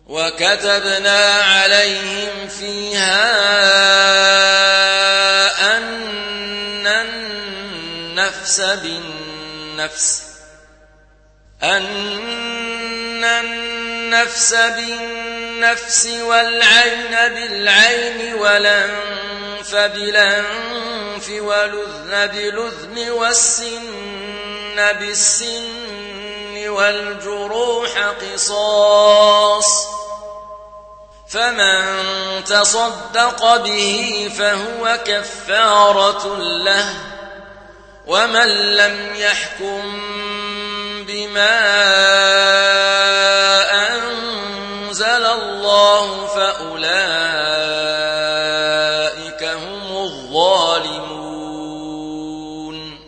وكتبنا عليهم فيها أن النفس بالنفس والعين بالعين والأنف بالأنف والأذن بالأذن والسن بالسن والجروح قصاص، فمن تصدق به فهو كفارة له، ومن لم يحكم بما أنزل الله فأولئك هم الظالمون.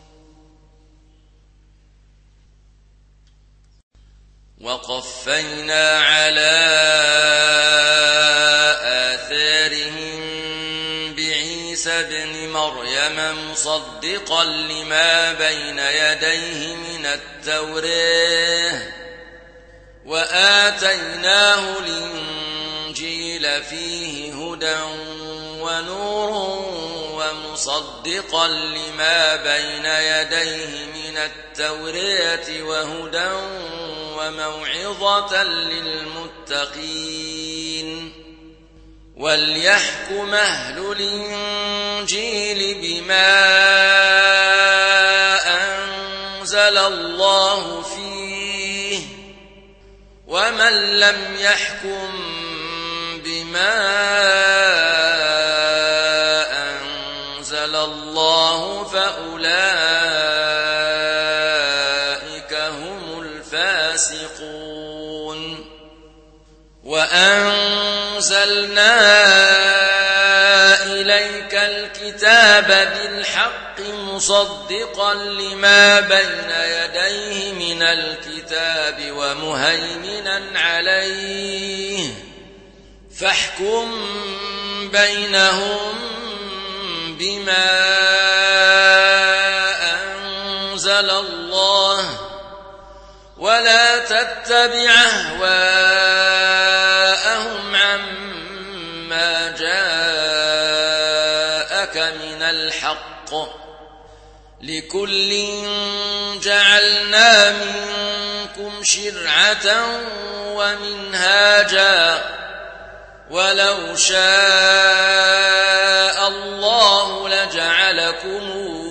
وقفينا على آثارهم بعيسى ابن مريم مصدقا لما بين يديه من التوراة، وآتيناه الإنجيل فيه هدى ونور ومصدقا لما بين يديه من التوراة وهدى وموعظة للمتقين. وليحكم أهل الإنجيل بما أنزل الله فيه، ومن لم يحكم بما أنزل الله فأولئك هم الفاسقون. وأنزلنا إليك الكتاب بالحق مصدقا لما بين يديه من الكتاب ومهيمنا عليه، فاحكم بينهم بما أنزل الله، ولا تتبع أهواءهم عما جاءك من الحق، لكل جعلنا منكم شرعة ومنهاجا، ولو شاء الله لجعلكم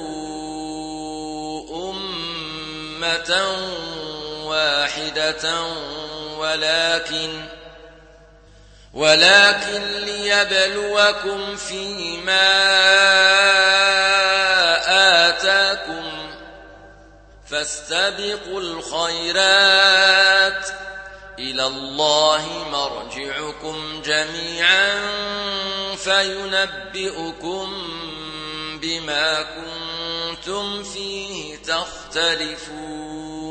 أمة واحدة ولكن ليبلوكم فيما آتاكم، فاستبقوا الخيرات، إلى الله مرجعكم جميعا فينبئكم بما كنتم فيه تختلفون.